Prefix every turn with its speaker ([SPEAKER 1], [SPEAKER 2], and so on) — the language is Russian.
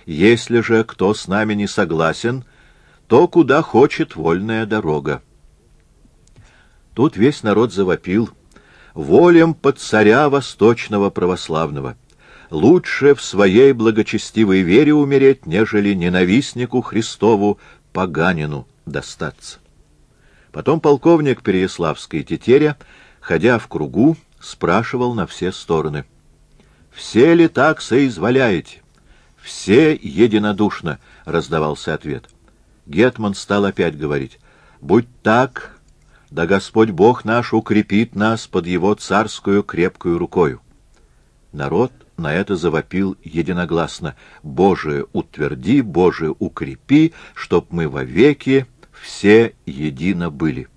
[SPEAKER 1] Если же кто с нами не согласен, то куда хочет вольная дорога. Тут весь народ завопил: волям под царя восточного православного! Лучше в своей благочестивой вере умереть, нежели ненавистнику Христову, поганину, достаться. Потом полковник Переяславской Тетеря, ходя в кругу, спрашивал на все стороны: «Все ли так соизволяете?» «Все единодушно», — раздавался ответ. Гетман стал опять говорить: «Будь так, да Господь Бог наш укрепит нас под Его царскую крепкую рукою». Народ на это завопил единогласно: «Боже, утверди, Боже, укрепи, чтоб мы вовеки все едино были».